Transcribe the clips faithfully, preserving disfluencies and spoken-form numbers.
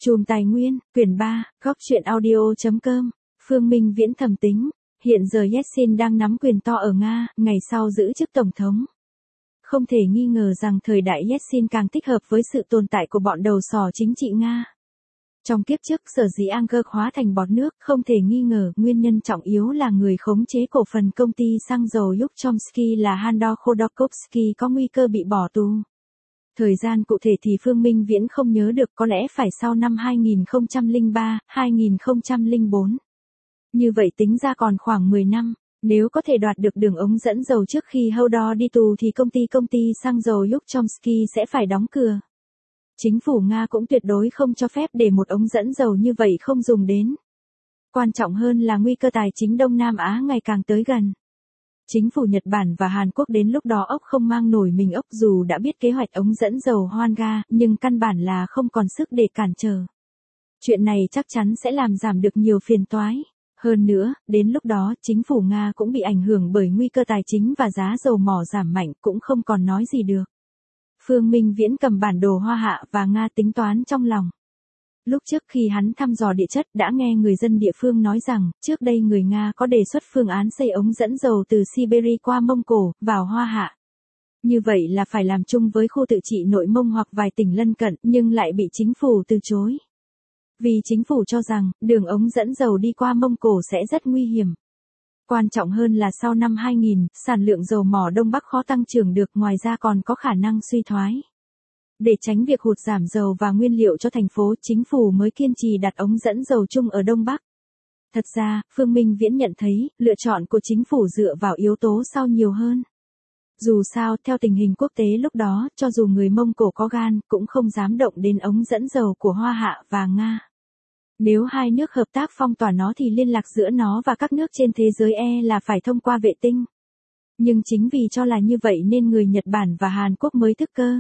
Chùm Tài Nguyên, quyển ba, góc truyện audio.com, Phương Minh Viễn thầm tính, hiện giờ Yeltsin đang nắm quyền to ở Nga, ngày sau giữ chức tổng thống. Không thể nghi ngờ rằng thời đại Yeltsin càng thích hợp với sự tồn tại của bọn đầu sỏ chính trị Nga. Trong kiếp trước sở dĩ Anger hóa thành bọt nước, không thể nghi ngờ, nguyên nhân trọng yếu là người khống chế cổ phần công ty xăng dầu Yukchomsky là Handor Khodorkovsky có nguy cơ bị bỏ tù. Thời gian cụ thể thì Phương Minh Viễn không nhớ được, có lẽ phải sau năm hai nghìn không trăm lẻ ba, hai nghìn không trăm lẻ bốn. Như vậy tính ra còn khoảng mười năm, nếu có thể đoạt được đường ống dẫn dầu trước khi Hodor đi tù thì công ty công ty xăng dầu Yukchomsky sẽ phải đóng cửa. Chính phủ Nga cũng tuyệt đối không cho phép để một ống dẫn dầu như vậy không dùng đến. Quan trọng hơn là nguy cơ tài chính Đông Nam Á ngày càng tới gần. Chính phủ Nhật Bản và Hàn Quốc đến lúc đó ốc không mang nổi mình ốc, dù đã biết kế hoạch ống dẫn dầu Hwanga, nhưng căn bản là không còn sức để cản trở. Chuyện này chắc chắn sẽ làm giảm được nhiều phiền toái. Hơn nữa, đến lúc đó, chính phủ Nga cũng bị ảnh hưởng bởi nguy cơ tài chính và giá dầu mỏ giảm mạnh, cũng không còn nói gì được. Phương Minh Viễn cầm bản đồ Hoa Hạ và Nga tính toán trong lòng. Lúc trước khi hắn thăm dò địa chất đã nghe người dân địa phương nói rằng, trước đây người Nga có đề xuất phương án xây ống dẫn dầu từ Siberia qua Mông Cổ, vào Hoa Hạ. Như vậy là phải làm chung với khu tự trị Nội Mông hoặc vài tỉnh lân cận, nhưng lại bị chính phủ từ chối. Vì chính phủ cho rằng, đường ống dẫn dầu đi qua Mông Cổ sẽ rất nguy hiểm. Quan trọng hơn là sau năm hai nghìn, sản lượng dầu mỏ Đông Bắc khó tăng trưởng được, ngoài ra còn có khả năng suy thoái. Để tránh việc hụt giảm dầu và nguyên liệu cho thành phố, chính phủ mới kiên trì đặt ống dẫn dầu chung ở Đông Bắc. Thật ra, Phương Minh Viễn nhận thấy, lựa chọn của chính phủ dựa vào yếu tố sau nhiều hơn. Dù sao, theo tình hình quốc tế lúc đó, cho dù người Mông Cổ có gan, cũng không dám động đến ống dẫn dầu của Hoa Hạ và Nga. Nếu hai nước hợp tác phong tỏa nó thì liên lạc giữa nó và các nước trên thế giới e là phải thông qua vệ tinh. Nhưng chính vì cho là như vậy nên người Nhật Bản và Hàn Quốc mới thức cơ.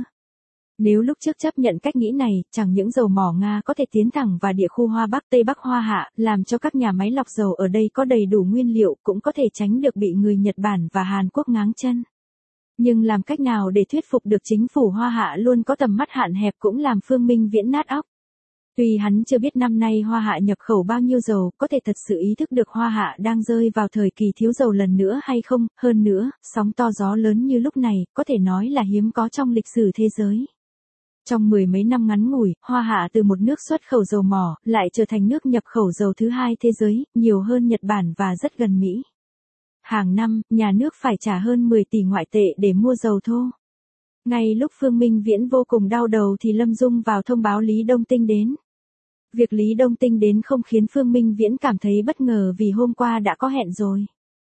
Nếu lúc trước chấp nhận cách nghĩ này, chẳng những dầu mỏ Nga có thể tiến thẳng vào địa khu Hoa Bắc Tây Bắc Hoa Hạ, làm cho các nhà máy lọc dầu ở đây có đầy đủ nguyên liệu, cũng có thể tránh được bị người Nhật Bản và Hàn Quốc ngáng chân. Nhưng làm cách nào để thuyết phục được chính phủ Hoa Hạ luôn có tầm mắt hạn hẹp cũng làm Phương Minh Viễn nát óc. Tuy hắn chưa biết năm nay Hoa Hạ nhập khẩu bao nhiêu dầu, có thể thật sự ý thức được Hoa Hạ đang rơi vào thời kỳ thiếu dầu lần nữa hay không, hơn nữa, sóng to gió lớn như lúc này, có thể nói là hiếm có trong lịch sử thế giới. Trong mười mấy năm ngắn ngủi, Hoa Hạ từ một nước xuất khẩu dầu mỏ, lại trở thành nước nhập khẩu dầu thứ hai thế giới, nhiều hơn Nhật Bản và rất gần Mỹ. Hàng năm, nhà nước phải trả hơn mười tỷ ngoại tệ để mua dầu thô. Ngay lúc Phương Minh Viễn vô cùng đau đầu thì Lâm Dung vào thông báo Lý Đông Tinh đến. Việc Lý Đông Tinh đến không khiến Phương Minh Viễn cảm thấy bất ngờ vì hôm qua đã có hẹn rồi.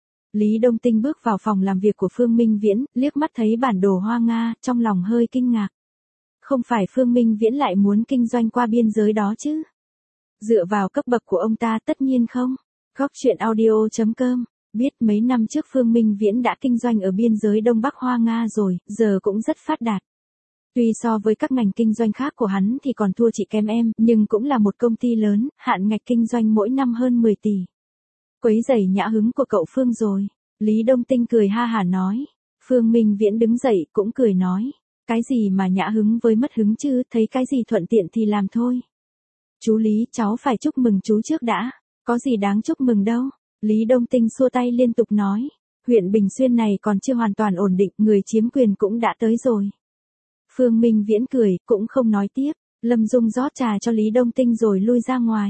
Lý Đông Tinh bước vào phòng làm việc của Phương Minh Viễn, liếc mắt thấy bản đồ Hoa Nga, trong lòng hơi kinh ngạc. Không phải Phương Minh Viễn lại muốn kinh doanh qua biên giới đó chứ? Dựa vào cấp bậc của ông ta tất nhiên không. Góc truyện audio.com, biết mấy năm trước Phương Minh Viễn đã kinh doanh ở biên giới Đông Bắc Hoa Nga rồi, giờ cũng rất phát đạt. Tuy so với các ngành kinh doanh khác của hắn thì còn thua chị kém em, nhưng cũng là một công ty lớn, hạn ngạch kinh doanh mỗi năm hơn mười tỷ. Quấy rầy nhã hứng của cậu Phương rồi. Lý Đông Tinh cười ha hả nói. Phương Minh Viễn đứng dậy cũng cười nói. Cái gì mà nhã hứng với mất hứng chứ, thấy cái gì thuận tiện thì làm thôi. Chú Lý, cháu phải chúc mừng chú trước đã. Có gì đáng chúc mừng đâu. Lý Đông Tinh xua tay liên tục nói. Huyện Bình Xuyên này còn chưa hoàn toàn ổn định, người chiếm quyền cũng đã tới rồi. Phương Minh Viễn cười, cũng không nói tiếp. Lâm Dung rót trà cho Lý Đông Tinh rồi lui ra ngoài.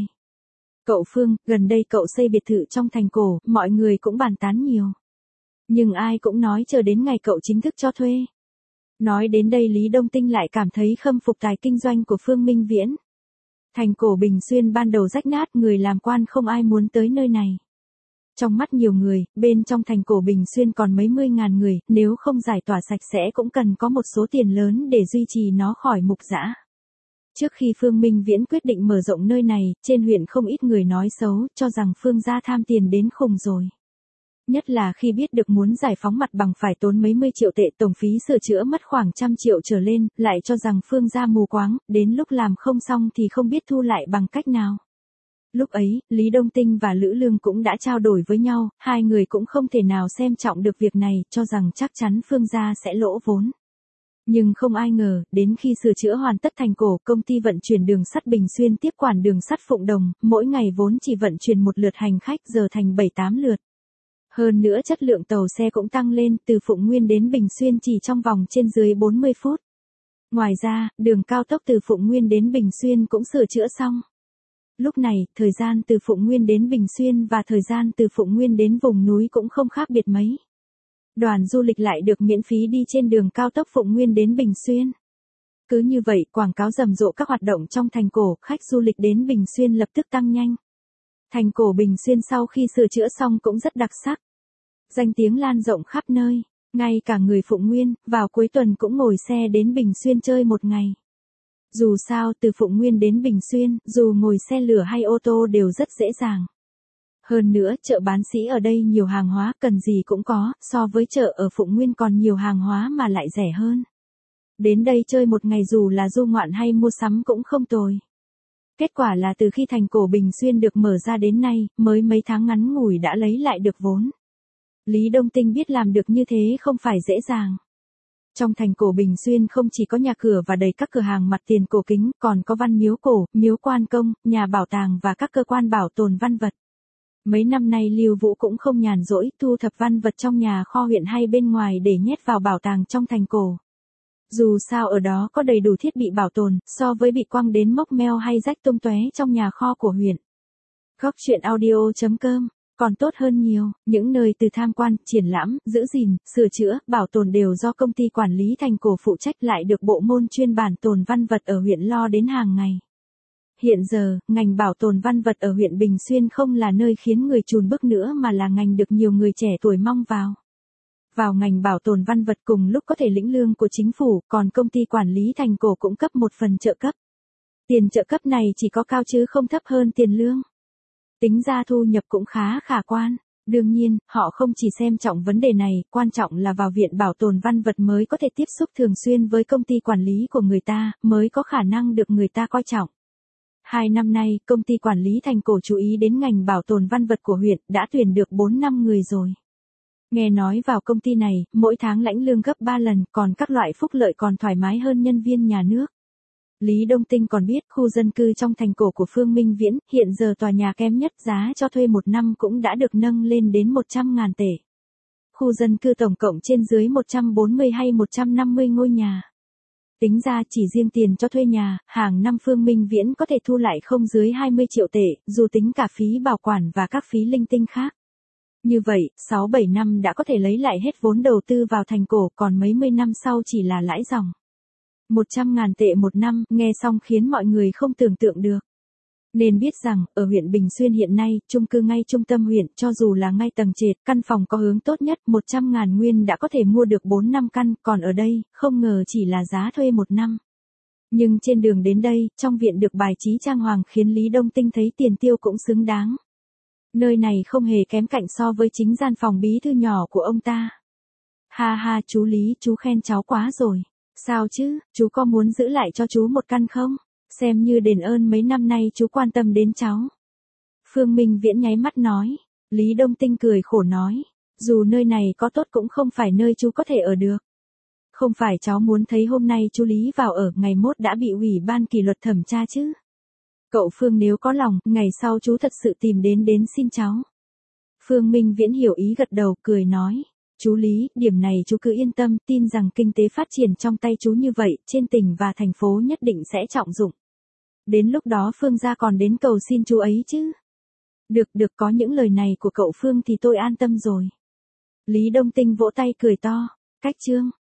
Cậu Phương, gần đây cậu xây biệt thự trong thành cổ, mọi người cũng bàn tán nhiều. Nhưng ai cũng nói chờ đến ngày cậu chính thức cho thuê. Nói đến đây Lý Đông Tinh lại cảm thấy khâm phục tài kinh doanh của Phương Minh Viễn. Thành cổ Bình Xuyên ban đầu rách nát, người làm quan không ai muốn tới nơi này. Trong mắt nhiều người, bên trong thành cổ Bình Xuyên còn mấy mươi ngàn người, nếu không giải tỏa sạch sẽ cũng cần có một số tiền lớn để duy trì nó khỏi mục dã. Trước khi Phương Minh Viễn quyết định mở rộng nơi này, trên huyện không ít người nói xấu, cho rằng Phương gia tham tiền đến khùng rồi. Nhất là khi biết được muốn giải phóng mặt bằng phải tốn mấy mươi triệu tệ, tổng phí sửa chữa mất khoảng trăm triệu trở lên, lại cho rằng Phương gia mù quáng, đến lúc làm không xong thì không biết thu lại bằng cách nào. Lúc ấy, Lý Đông Tinh và Lữ Lương cũng đã trao đổi với nhau, hai người cũng không thể nào xem trọng được việc này, cho rằng chắc chắn Phương gia sẽ lỗ vốn. Nhưng không ai ngờ, đến khi sửa chữa hoàn tất thành cổ, công ty vận chuyển đường sắt Bình Xuyên tiếp quản đường sắt Phụng Đồng, mỗi ngày vốn chỉ vận chuyển một lượt hành khách giờ thành bảy tám lượt. Hơn nữa chất lượng tàu xe cũng tăng lên, từ Phụng Nguyên đến Bình Xuyên chỉ trong vòng trên dưới bốn mươi phút. Ngoài ra, đường cao tốc từ Phụng Nguyên đến Bình Xuyên cũng sửa chữa xong. Lúc này, thời gian từ Phụng Nguyên đến Bình Xuyên và thời gian từ Phụng Nguyên đến vùng núi cũng không khác biệt mấy. Đoàn du lịch lại được miễn phí đi trên đường cao tốc Phụng Nguyên đến Bình Xuyên. Cứ như vậy, quảng cáo rầm rộ các hoạt động trong thành cổ, khách du lịch đến Bình Xuyên lập tức tăng nhanh. Thành cổ Bình Xuyên sau khi sửa chữa xong cũng rất đặc sắc. Danh tiếng lan rộng khắp nơi, ngay cả người Phụng Nguyên, vào cuối tuần cũng ngồi xe đến Bình Xuyên chơi một ngày. Dù sao, từ Phụng Nguyên đến Bình Xuyên, dù ngồi xe lửa hay ô tô đều rất dễ dàng. Hơn nữa, chợ Bán Sĩ ở đây nhiều hàng hóa, cần gì cũng có, so với chợ ở Phụng Nguyên còn nhiều hàng hóa mà lại rẻ hơn. Đến đây chơi một ngày dù là du ngoạn hay mua sắm cũng không tồi. Kết quả là từ khi thành cổ Bình Xuyên được mở ra đến nay, mới mấy tháng ngắn ngủi đã lấy lại được vốn. Lý Đông Tinh biết làm được như thế không phải dễ dàng. Trong thành cổ Bình Xuyên không chỉ có nhà cửa và đầy các cửa hàng mặt tiền cổ kính, còn có văn miếu cổ, miếu quan công, nhà bảo tàng và các cơ quan bảo tồn văn vật. Mấy năm nay Lưu Vũ cũng không nhàn rỗi, thu thập văn vật trong nhà kho huyện hay bên ngoài để nhét vào bảo tàng trong thành cổ. Dù sao ở đó có đầy đủ thiết bị bảo tồn, so với bị quăng đến mốc meo hay rách tung tóe trong nhà kho của huyện. Góc truyện audio chấm com còn tốt hơn nhiều, những nơi từ tham quan, triển lãm, giữ gìn, sửa chữa, bảo tồn đều do công ty quản lý thành cổ phụ trách, lại được bộ môn chuyên bảo tồn văn vật ở huyện lo đến hàng ngày. Hiện giờ, ngành bảo tồn văn vật ở huyện Bình Xuyên không là nơi khiến người chùn bước nữa mà là ngành được nhiều người trẻ tuổi mong vào. Vào ngành bảo tồn văn vật cùng lúc có thể lĩnh lương của chính phủ, còn công ty quản lý thành cổ cũng cấp một phần trợ cấp. Tiền trợ cấp này chỉ có cao chứ không thấp hơn tiền lương. Tính ra thu nhập cũng khá khả quan. Đương nhiên, họ không chỉ xem trọng vấn đề này, quan trọng là vào viện bảo tồn văn vật mới có thể tiếp xúc thường xuyên với công ty quản lý của người ta, mới có khả năng được người ta coi trọng. Hai năm nay, công ty quản lý thành cổ chú ý đến ngành bảo tồn văn vật của huyện, đã tuyển được bốn năm người rồi. Nghe nói vào công ty này, mỗi tháng lãnh lương gấp ba lần, còn các loại phúc lợi còn thoải mái hơn nhân viên nhà nước. Lý Đông Tinh còn biết khu dân cư trong thành cổ của Phương Minh Viễn, hiện giờ tòa nhà kém nhất giá cho thuê một năm cũng đã được nâng lên đến một trăm ngàn tệ. Khu dân cư tổng cộng trên dưới một trăm bốn mươi hay một trăm năm mươi ngôi nhà. Tính ra chỉ riêng tiền cho thuê nhà, hàng năm Phương Minh Viễn có thể thu lại không dưới hai mươi triệu tệ, dù tính cả phí bảo quản và các phí linh tinh khác. Như vậy, sáu bảy năm đã có thể lấy lại hết vốn đầu tư vào thành cổ, còn mấy mươi năm sau chỉ là lãi dòng. một trăm ngàn tệ một năm, nghe xong khiến mọi người không tưởng tượng được. Nên biết rằng, ở huyện Bình Xuyên hiện nay, chung cư ngay trung tâm huyện, cho dù là ngay tầng trệt, căn phòng có hướng tốt nhất, một trăm ngàn nguyên đã có thể mua được bốn năm căn, còn ở đây, không ngờ chỉ là giá thuê một năm. Nhưng trên đường đến đây, trong viện được bài trí trang hoàng khiến Lý Đông Tinh thấy tiền tiêu cũng xứng đáng. Nơi này không hề kém cạnh so với chính gian phòng bí thư nhỏ của ông ta. Ha ha, chú Lý, chú khen cháu quá rồi. Sao chứ, chú có muốn giữ lại cho chú một căn không? Xem như đền ơn mấy năm nay chú quan tâm đến cháu. Phương Minh Viễn nháy mắt nói. Lý Đông Tinh cười khổ nói. Dù nơi này có tốt cũng không phải nơi chú có thể ở được. Không phải cháu muốn thấy hôm nay chú Lý vào ở, ngày mốt đã bị ủy ban kỷ luật thẩm tra chứ. Cậu Phương nếu có lòng, ngày sau chú thật sự tìm đến đến xin cháu. Phương Minh Viễn hiểu ý gật đầu, cười nói. Chú Lý, điểm này chú cứ yên tâm, tin rằng kinh tế phát triển trong tay chú như vậy, trên tỉnh và thành phố nhất định sẽ trọng dụng. Đến lúc đó Phương gia còn đến cầu xin chú ấy chứ. Được được, có những lời này của cậu Phương thì tôi an tâm rồi. Lý Đông Tinh vỗ tay cười to. Cách chương.